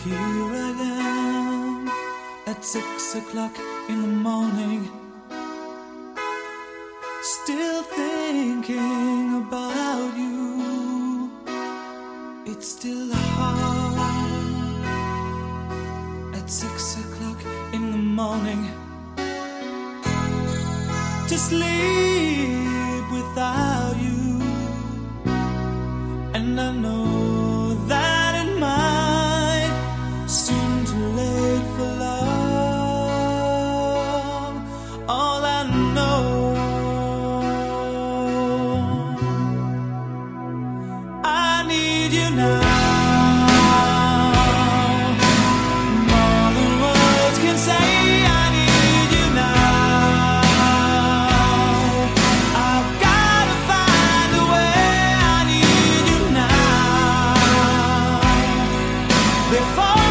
Here I am at 6 o'clock in the morning, still thinking about you. It's still hard at 6 o'clock in the morning to sleep without you. And I know that it might seem too late for love. All I know, I need you now. More than words can say, I need you now. I've gotta find a way, I need you now. Before